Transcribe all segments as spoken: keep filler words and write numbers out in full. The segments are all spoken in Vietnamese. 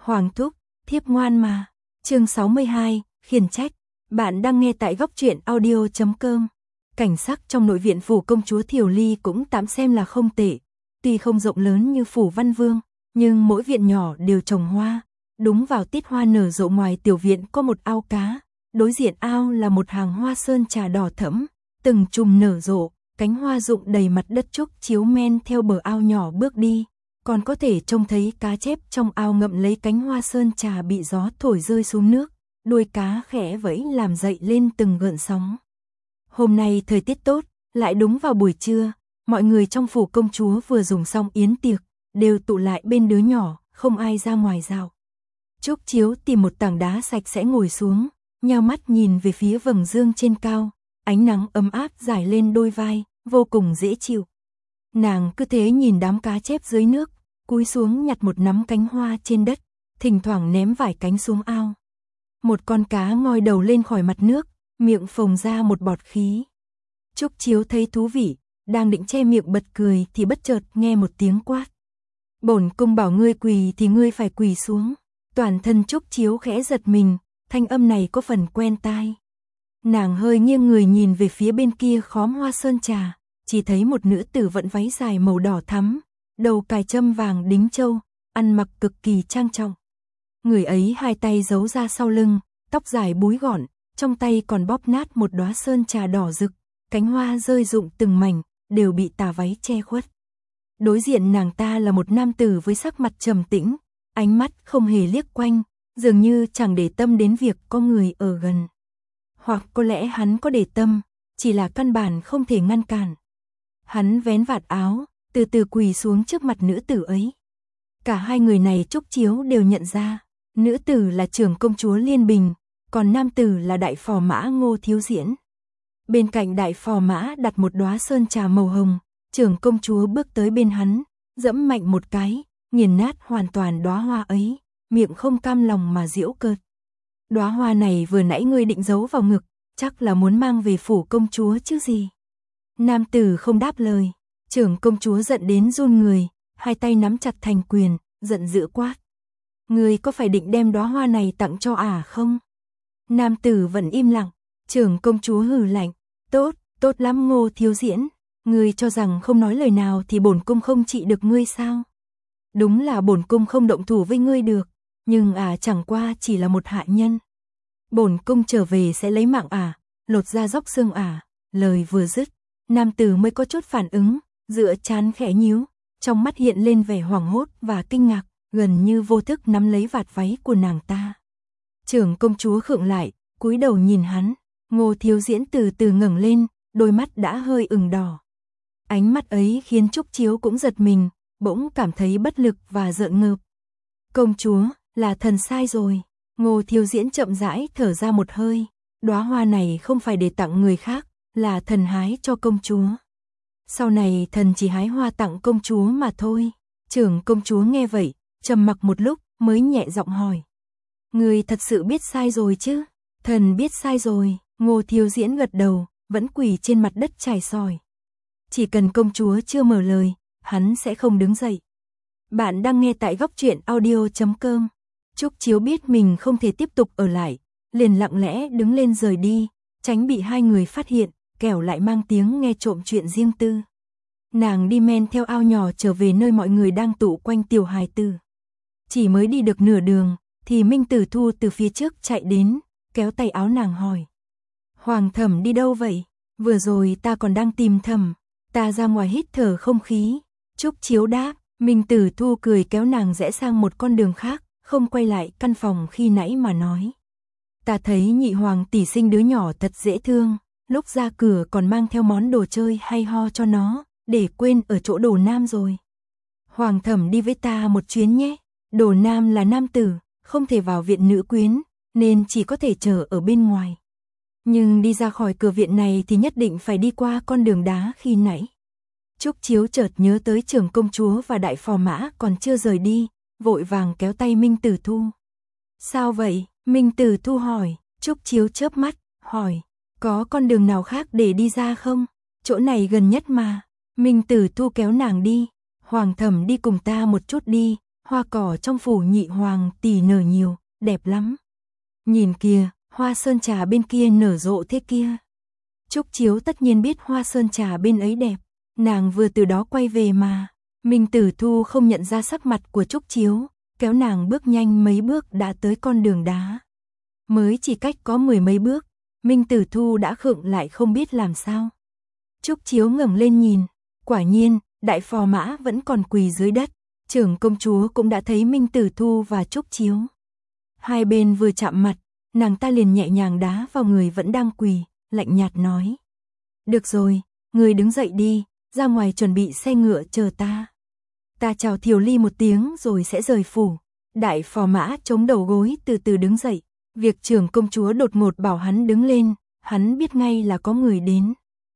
Hoàng thúc, thiếp ngoan mà. Chương sáu mươi hai, khiển trách. Bạn đang nghe tại góc truyện audio chấm com. Cảnh sắc trong nội viện phủ công chúa Thiều Ly cũng tạm xem là không tệ. Tuy không rộng lớn như phủ Văn Vương, nhưng mỗi viện nhỏ đều trồng hoa. Đúng vào tiết hoa nở rộ, ngoài tiểu viện có một ao cá. Đối diện ao là một hàng hoa sơn trà đỏ thẫm, từng chùm nở rộ, cánh hoa rụng đầy mặt đất. Trúc Chiếu men theo bờ ao nhỏ bước đi, còn có thể trông thấy cá chép trong ao ngậm lấy cánh hoa sơn trà bị gió thổi rơi xuống nước, đuôi cá khẽ vẫy làm dậy lên từng gợn sóng. Hôm nay thời tiết tốt, lại đúng vào buổi trưa, mọi người trong phủ công chúa vừa dùng xong yến tiệc, đều tụ lại bên đứa nhỏ, không ai ra ngoài dạo. Trúc Chiếu tìm một tảng đá sạch sẽ ngồi xuống, nheo mắt nhìn về phía vầng dương trên cao, ánh nắng ấm áp rải lên đôi vai, vô cùng dễ chịu. Nàng cứ thế nhìn đám cá chép dưới nước, cúi xuống nhặt một nắm cánh hoa trên đất, thỉnh thoảng ném vài cánh xuống ao. Một con cá ngoi đầu lên khỏi mặt nước, miệng phồng ra một bọt khí. Trúc Chiếu thấy thú vị, đang định che miệng bật cười thì bất chợt nghe một tiếng quát. Bổn cung bảo ngươi quỳ thì ngươi phải quỳ xuống. Toàn thân Trúc Chiếu khẽ giật mình, thanh âm này có phần quen tai. Nàng hơi nghiêng người nhìn về phía bên kia khóm hoa sơn trà, chỉ thấy một nữ tử vận váy dài màu đỏ thắm, đầu cài châm vàng đính châu, ăn mặc cực kỳ trang trọng. Người ấy hai tay giấu ra sau lưng, tóc dài búi gọn, trong tay còn bóp nát một đóa sơn trà đỏ rực, cánh hoa rơi rụng từng mảnh, đều bị tà váy che khuất. Đối diện nàng ta là một nam tử với sắc mặt trầm tĩnh, ánh mắt không hề liếc quanh, dường như chẳng để tâm đến việc có người ở gần. Hoặc có lẽ hắn có để tâm, chỉ là căn bản không thể ngăn cản. Hắn vén vạt áo, từ từ quỳ xuống trước mặt nữ tử ấy. Cả hai người này Trúc Chiếu đều nhận ra, nữ tử là trưởng công chúa Liên Bình, còn nam tử là đại phò mã Ngô Thiếu Diễn. Bên cạnh đại phò mã đặt một đóa sơn trà màu hồng, trưởng công chúa bước tới bên hắn, dẫm mạnh một cái, nghiền nát hoàn toàn đóa hoa ấy, miệng không cam lòng mà giễu cợt. Đóa hoa này vừa nãy ngươi định giấu vào ngực, chắc là muốn mang về phủ công chúa chứ gì. Nam tử không đáp lời, trưởng công chúa giận đến run người, hai tay nắm chặt thành quyền, giận dữ quát. Ngươi có phải định đem đóa hoa này tặng cho ả à không? Nam tử vẫn im lặng, trưởng công chúa hừ lạnh, tốt, tốt lắm Ngô Thiếu Diễn, ngươi cho rằng không nói lời nào thì bổn cung không trị được ngươi sao? Đúng là bổn cung không động thủ với ngươi được, nhưng ả à chẳng qua chỉ là một hạ nhân. Bổn cung trở về sẽ lấy mạng ả, à, lột ra róc xương ả. À. Lời vừa dứt, nam tử mới có chút phản ứng, dựa trán khẽ nhíu, trong mắt hiện lên vẻ hoảng hốt và kinh ngạc, gần như vô thức nắm lấy vạt váy của nàng ta. Trưởng công chúa khựng lại, cúi đầu nhìn hắn, Ngô Thiếu Diễn từ từ ngẩng lên, đôi mắt đã hơi ửng đỏ. Ánh mắt ấy khiến Trúc Chiếu cũng giật mình, bỗng cảm thấy bất lực và rợn ngợp. Công chúa, là thần sai rồi. Ngô Thiếu Diễn chậm rãi thở ra một hơi, đóa hoa này không phải để tặng người khác, là thần hái cho công chúa. Sau này thần chỉ hái hoa tặng công chúa mà thôi. Trưởng công chúa nghe vậy, trầm mặc một lúc mới nhẹ giọng hỏi. Người thật sự biết sai rồi chứ? Thần biết sai rồi. Ngô Thiếu Diễn gật đầu, vẫn quỳ trên mặt đất chải sỏi. Chỉ cần công chúa chưa mở lời, hắn sẽ không đứng dậy. Bạn đang nghe tại góc truyện audio chấm com. Trúc Chiếu biết mình không thể tiếp tục ở lại, liền lặng lẽ đứng lên rời đi, tránh bị hai người phát hiện, kẻo lại mang tiếng nghe trộm chuyện riêng tư. Nàng đi men theo ao nhỏ trở về nơi mọi người đang tụ quanh tiểu hài tử. Chỉ mới đi được nửa đường, thì Minh Tử Thu từ phía trước chạy đến, kéo tay áo nàng hỏi. Hoàng thẩm đi đâu vậy? Vừa rồi ta còn đang tìm thẩm, ta ra ngoài hít thở không khí. Trúc Chiếu đáp, Minh Tử Thu cười kéo nàng rẽ sang một con đường khác, không quay lại căn phòng khi nãy mà nói. Ta thấy nhị hoàng tỷ sinh đứa nhỏ thật dễ thương, lúc ra cửa còn mang theo món đồ chơi hay ho cho nó, để quên ở chỗ Đồ Nam rồi. Hoàng thẩm đi với ta một chuyến nhé. Đồ Nam là nam tử, không thể vào viện nữ quyến, nên chỉ có thể chờ ở bên ngoài. Nhưng đi ra khỏi cửa viện này thì nhất định phải đi qua con đường đá khi nãy. Trúc Chiếu chợt nhớ tới trưởng công chúa và đại phò mã còn chưa rời đi, vội vàng kéo tay Minh Tử Thu. Sao vậy? Minh Tử Thu hỏi. Trúc Chiếu chớp mắt, hỏi. Có con đường nào khác để đi ra không? Chỗ này gần nhất mà. Minh Tử Thu kéo nàng đi. Hoàng thẩm đi cùng ta một chút đi. hoa cỏ trong phủ nhị hoàng tỷ nở nhiều, đẹp lắm. Nhìn kìa, hoa sơn trà bên kia nở rộ thế kia. Trúc Chiếu tất nhiên biết hoa sơn trà bên ấy đẹp, nàng vừa từ đó quay về mà. Minh Tử Thu không nhận ra sắc mặt của Trúc Chiếu, kéo nàng bước nhanh mấy bước đã tới con đường đá. Mới chỉ cách có mười mấy bước, Minh Tử Thu đã khựng lại không biết làm sao. Trúc Chiếu ngẩng lên nhìn, quả nhiên, đại phò mã vẫn còn quỳ dưới đất, trưởng công chúa cũng đã thấy Minh Tử Thu và Trúc Chiếu. Hai bên vừa chạm mặt, nàng ta liền nhẹ nhàng đá vào người vẫn đang quỳ, lạnh nhạt nói. Được rồi, người đứng dậy đi, ra ngoài chuẩn bị xe ngựa chờ ta. Ta chào Thiều Ly một tiếng rồi sẽ rời phủ. Đại phò mã chống đầu gối từ từ đứng dậy, việc trưởng công chúa đột ngột bảo hắn đứng lên, hắn biết ngay là có người đến.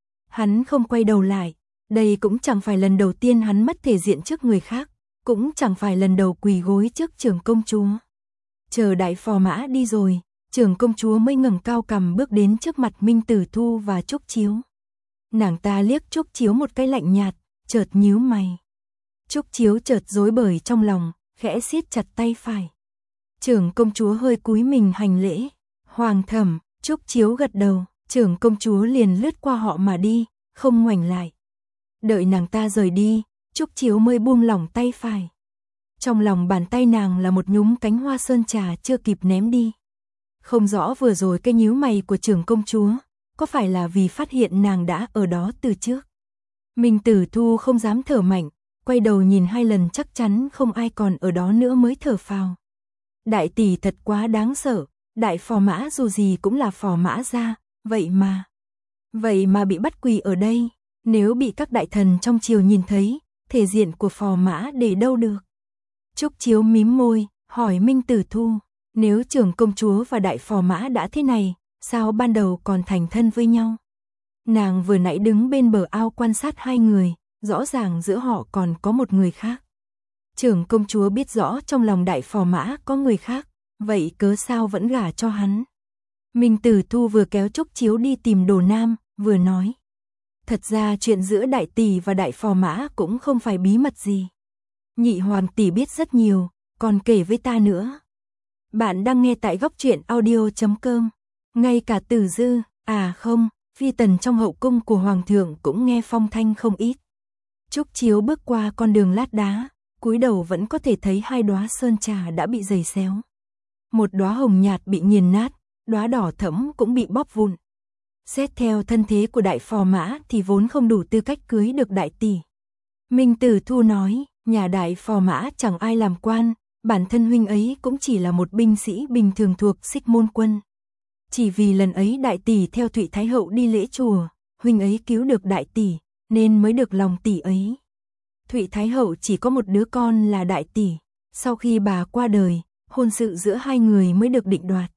Hắn không quay đầu lại, đây cũng chẳng phải lần đầu tiên hắn mất thể diện trước người khác, cũng chẳng phải lần đầu quỳ gối trước trưởng công chúa. Chờ đại phò mã đi rồi, trưởng công chúa mới ngẩng cao cằm bước đến trước mặt Minh Tử Thu và Trúc Chiếu. Nàng ta liếc Trúc Chiếu một cái lạnh nhạt, chợt nhíu mày. Trúc Chiếu chợt rối bời trong lòng, khẽ siết chặt tay phải. Trưởng công chúa hơi cúi mình hành lễ. Hoàng thẩm, Trúc Chiếu gật đầu, trưởng công chúa liền lướt qua họ mà đi, không ngoảnh lại. Đợi nàng ta rời đi, Trúc Chiếu mới buông lỏng tay phải. Trong lòng bàn tay nàng là một nhúm cánh hoa sơn trà chưa kịp ném đi. Không rõ vừa rồi cái nhíu mày của trưởng công chúa, có phải là vì phát hiện nàng đã ở đó từ trước. Minh Tử Thu không dám thở mạnh, quay đầu nhìn hai lần chắc chắn không ai còn ở đó nữa mới thở phào. Đại tỷ thật quá đáng sợ, đại phò mã dù gì cũng là phò mã gia, vậy mà. Vậy mà bị bắt quỳ ở đây, nếu bị các đại thần trong triều nhìn thấy, thể diện của phò mã để đâu được. Trúc Chiếu mím môi, hỏi Minh Tử Thu, nếu trưởng công chúa và đại phò mã đã thế này, sao ban đầu còn thành thân với nhau? Nàng vừa nãy đứng bên bờ ao quan sát hai người, rõ ràng giữa họ còn có một người khác. Trưởng công chúa biết rõ trong lòng đại phò mã có người khác, vậy cớ sao vẫn gả cho hắn? Minh Tử Thu vừa kéo Trúc Chiếu đi tìm Đồ Nam, vừa nói. Thật ra chuyện giữa đại tỷ và đại phò mã cũng không phải bí mật gì. Nhị hoàng tỷ biết rất nhiều, còn kể với ta nữa. Bạn đang nghe tại góc truyện audio chấm com. Ngay cả Tử Dư, à không, phi tần trong hậu cung của hoàng thượng cũng nghe phong thanh không ít. Trúc Chiếu bước qua con đường lát đá, cúi đầu vẫn có thể thấy hai đóa sơn trà đã bị giày xéo. Một đóa hồng nhạt bị nghiền nát, đóa đỏ thẫm cũng bị bóp vụn. Xét theo thân thế của đại phò mã thì vốn không đủ tư cách cưới được đại tỷ. Minh Tử Thu nói, nhà đại phò mã chẳng ai làm quan, bản thân huynh ấy cũng chỉ là một binh sĩ bình thường thuộc Xích Môn Quân. Chỉ vì lần ấy đại tỷ theo Thụy Thái Hậu đi lễ chùa, huynh ấy cứu được đại tỷ, nên mới được lòng tỷ ấy. Thụy Thái Hậu chỉ có một đứa con là đại tỷ, sau khi bà qua đời, hôn sự giữa hai người mới được định đoạt.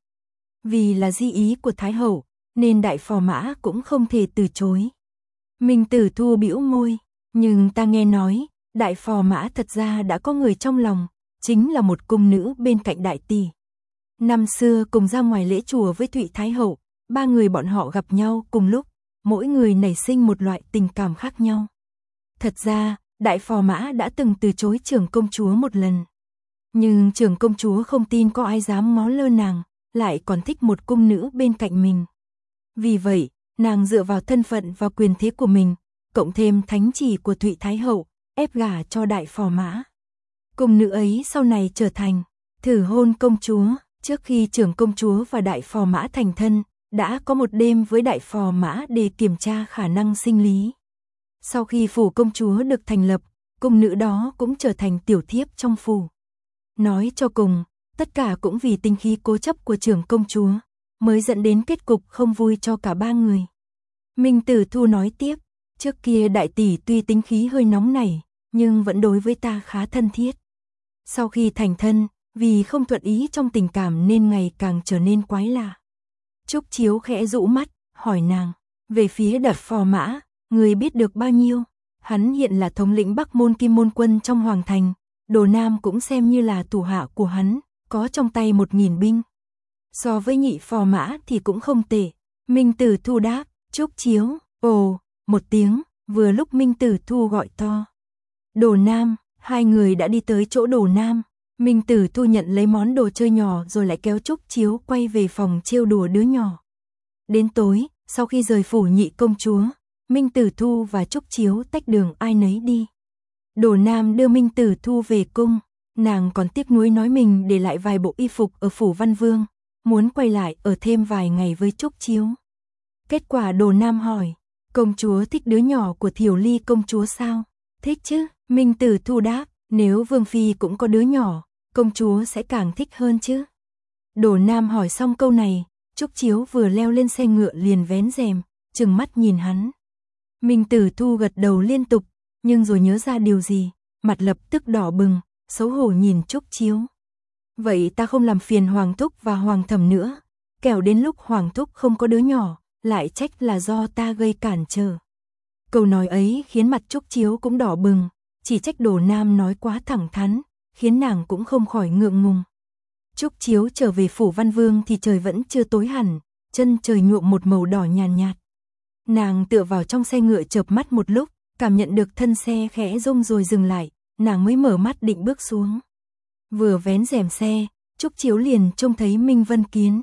Vì là di ý của Thái Hậu, nên đại phò mã cũng không thể từ chối. Minh Tử Thu bĩu môi, nhưng ta nghe nói, đại phò mã thật ra đã có người trong lòng, chính là một cung nữ bên cạnh đại tỷ. Năm xưa cùng ra ngoài lễ chùa với Thụy Thái Hậu, ba người bọn họ gặp nhau cùng lúc, mỗi người nảy sinh một loại tình cảm khác nhau. Thật ra, đại phò mã đã từng từ chối trưởng công chúa một lần. Nhưng trưởng công chúa không tin có ai dám ngó lơ nàng, lại còn thích một cung nữ bên cạnh mình. Vì vậy, nàng dựa vào thân phận và quyền thế của mình, cộng thêm thánh chỉ của Thụy Thái Hậu, ép gả cho đại phò mã. Cung nữ ấy sau này trở thành thử hôn công chúa. Trước khi trưởng công chúa và đại phò mã thành thân, đã có một đêm với đại phò mã để kiểm tra khả năng sinh lý. Sau khi phủ công chúa được thành lập, cung nữ đó cũng trở thành tiểu thiếp trong phủ. Nói cho cùng, tất cả cũng vì tính khí cố chấp của trưởng công chúa, mới dẫn đến kết cục không vui cho cả ba người. Minh Tử Thu nói tiếp, trước kia đại tỷ tuy tính khí hơi nóng nảy, nhưng vẫn đối với ta khá thân thiết. Sau khi thành thân, vì không thuận ý trong tình cảm nên ngày càng trở nên quái lạ. Trúc Chiếu khẽ rũ mắt, hỏi nàng, về phía đại phò mã, người biết được bao nhiêu? Hắn hiện là thống lĩnh Bắc Môn Kim Môn Quân trong Hoàng Thành, Đồ Nam cũng xem như là thủ hạ của hắn, có trong tay một nghìn binh. So với nhị phò mã thì cũng không tệ. Minh Tử Thu đáp, Trúc Chiếu, ồ, một tiếng, vừa lúc Minh Tử Thu gọi to. Đồ Nam, Hai người đã đi tới chỗ Đồ Nam. Minh Tử Thu nhận lấy món đồ chơi nhỏ rồi lại kéo Trúc Chiếu quay về phòng trêu đùa đứa nhỏ. Đến tối, sau khi rời phủ nhị công chúa, Minh Tử Thu và Trúc Chiếu tách đường ai nấy đi. Đồ Nam đưa Minh Tử Thu về cung, nàng còn tiếc nuối nói mình để lại vài bộ y phục ở phủ Văn Vương, muốn quay lại ở thêm vài ngày với Trúc Chiếu. Kết quả Đồ Nam hỏi, công chúa thích đứa nhỏ của Thiểu Ly công chúa sao? Thích chứ, Minh Tử Thu đáp, nếu Vương Phi cũng có đứa nhỏ, công chúa sẽ càng thích hơn chứ. Đồ Nam hỏi xong câu này, Trúc Chiếu vừa leo lên xe ngựa liền vén rèm, trừng mắt nhìn hắn. Minh Tử Thu gật đầu liên tục, nhưng rồi nhớ ra điều gì, mặt lập tức đỏ bừng, xấu hổ nhìn Trúc Chiếu. Vậy ta không làm phiền Hoàng Thúc và Hoàng Thẩm nữa, kẻo đến lúc Hoàng Thúc không có đứa nhỏ, lại trách là do ta gây cản trở. Câu nói ấy khiến mặt Trúc Chiếu cũng đỏ bừng, chỉ trách Đồ Nam nói quá thẳng thắn, khiến nàng cũng không khỏi ngượng ngùng. Trúc Chiếu trở về phủ Văn Vương thì trời vẫn chưa tối hẳn, chân trời nhuộm một màu đỏ nhàn nhạt, nhạt. Nàng tựa vào trong xe ngựa chợp mắt một lúc, cảm nhận được thân xe khẽ rung rồi dừng lại, nàng mới mở mắt định bước xuống. Vừa vén rèm xe, Trúc Chiếu liền trông thấy Minh Vân Kiến.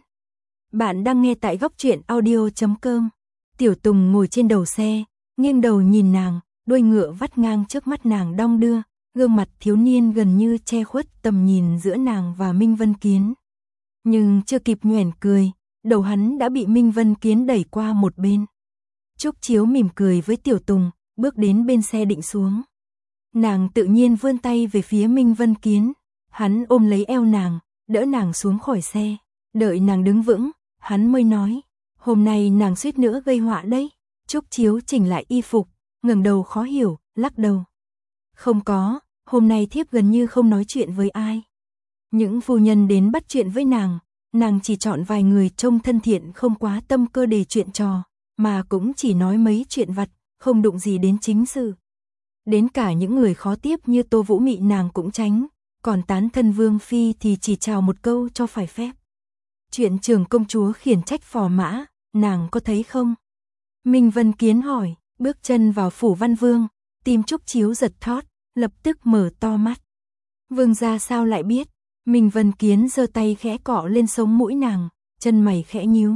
Bạn đang nghe tại góc truyện audio chấm com. Tiểu Tùng ngồi trên đầu xe, nghiêng đầu nhìn nàng, đuôi ngựa vắt ngang trước mắt nàng đong đưa, gương mặt thiếu niên gần như che khuất tầm nhìn giữa nàng và Minh Vân Kiến. Nhưng chưa kịp nhoẻn cười, đầu hắn đã bị Minh Vân Kiến đẩy qua một bên. Trúc Chiếu mỉm cười với Tiểu Tùng, bước đến bên xe định xuống. Nàng tự nhiên vươn tay về phía Minh Vân Kiến, hắn ôm lấy eo nàng, đỡ nàng xuống khỏi xe, đợi nàng đứng vững, hắn mới nói, hôm nay nàng suýt nữa gây họa đấy. Trúc Chiếu chỉnh lại y phục, ngẩng đầu khó hiểu, lắc đầu. Không có, hôm nay thiếp gần như không nói chuyện với ai. Những phu nhân đến bắt chuyện với nàng, nàng chỉ chọn vài người trông thân thiện không quá tâm cơ để chuyện trò, mà cũng chỉ nói mấy chuyện vặt, không đụng gì đến chính sự. Đến cả những người khó tiếp như Tô Vũ Mị nàng cũng tránh, còn tán thân Vương Phi thì chỉ chào một câu cho phải phép. Chuyện trưởng công chúa khiển trách phò mã, nàng có thấy không? Minh Vân Kiến hỏi, bước chân vào phủ Văn Vương, tim Trúc Chiếu giật thót, lập tức mở to mắt. Vương gia sao lại biết? Minh Vân Kiến giơ tay khẽ cọ lên sống mũi nàng, chân mày khẽ nhíu.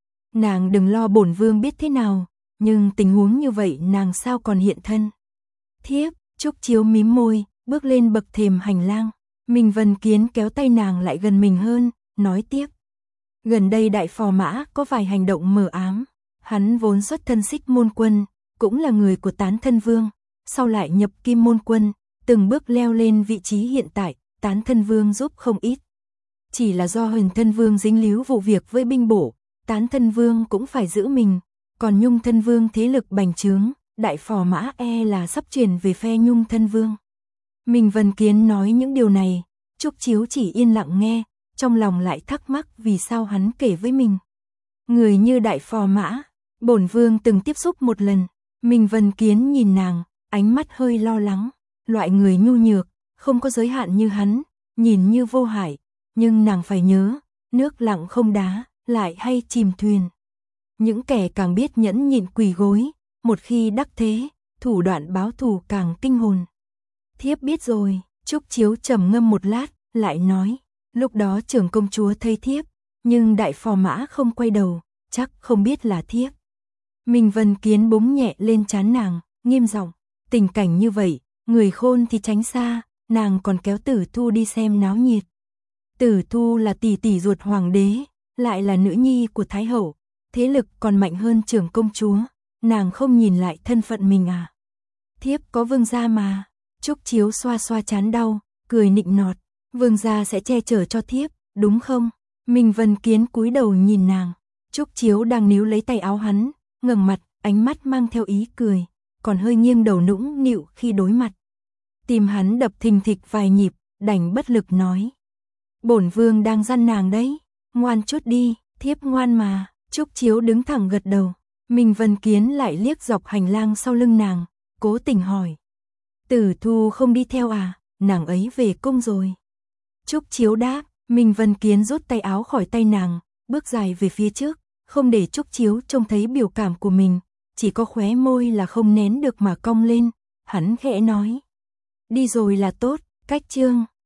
Nàng đừng lo bổn vương biết thế nào, nhưng tình huống như vậy nàng sao còn hiện thân? Thiếp, Trúc Chiếu mím môi, bước lên bậc thềm hành lang. Minh Vân Kiến kéo tay nàng lại gần mình hơn, nói tiếp. Gần đây đại phò mã có vài hành động mờ ám. Hắn vốn xuất thân Xích Môn Quân, cũng là người của Tán Thân Vương, sau lại nhập Kim Môn Quân, từng bước leo lên vị trí hiện tại, Tán Thân Vương giúp không ít. Chỉ là do Huỳnh Thân Vương dính líu vụ việc với binh bổ, Tán Thân Vương cũng phải giữ mình, còn Nhung Thân Vương thế lực bành trướng, đại phò mã e là sắp chuyển về phe Nhung Thân Vương. Minh Vân Kiến nói những điều này, Trúc Chiếu chỉ yên lặng nghe, trong lòng lại thắc mắc vì sao hắn kể với mình. Người như đại phò mã, bổn vương từng tiếp xúc một lần. Minh Vân Kiến nhìn nàng, ánh mắt hơi lo lắng, loại người nhu nhược, không có giới hạn như hắn, nhìn như vô hại, nhưng nàng phải nhớ, nước lặng không đá, lại hay chìm thuyền. Những kẻ càng biết nhẫn nhịn quỳ gối, một khi đắc thế, thủ đoạn báo thù càng kinh hồn. Thiếp biết rồi, Trúc Chiếu trầm ngâm một lát, lại nói, lúc đó trưởng công chúa thấy thiếp, nhưng đại phò mã không quay đầu, chắc không biết là thiếp. Minh Vân Kiến búng nhẹ lên trán nàng, nghiêm giọng, tình cảnh như vậy, người khôn thì tránh xa, nàng còn kéo Tử Thu đi xem náo nhiệt. Tử Thu là tỷ tỷ ruột hoàng đế, lại là nữ nhi của Thái Hậu, thế lực còn mạnh hơn trưởng công chúa, nàng không nhìn lại thân phận mình à? Thiếp có vương gia mà. Trúc Chiếu xoa xoa trán đau, cười nịnh nọt, vương gia sẽ che chở cho thiếp, đúng không? Minh Vân Kiến cúi đầu nhìn nàng, Trúc Chiếu đang níu lấy tay áo hắn, ngẩng mặt, ánh mắt mang theo ý cười, còn hơi nghiêng đầu nũng nịu khi đối mặt. Tim hắn đập thình thịch vài nhịp, đành bất lực nói. Bổn vương đang dăn nàng đấy, ngoan chút đi, thiếp ngoan mà. Trúc Chiếu đứng thẳng gật đầu, Minh Vân Kiến lại liếc dọc hành lang sau lưng nàng, cố tình hỏi. Tử Thu không đi theo à, nàng ấy về cung rồi. Trúc Chiếu đáp, Minh Vân Kiến rút tay áo khỏi tay nàng, bước dài về phía trước, không để Trúc Chiếu trông thấy biểu cảm của mình, chỉ có khóe môi là không nén được mà cong lên, hắn khẽ nói. Đi rồi là tốt, cách chương.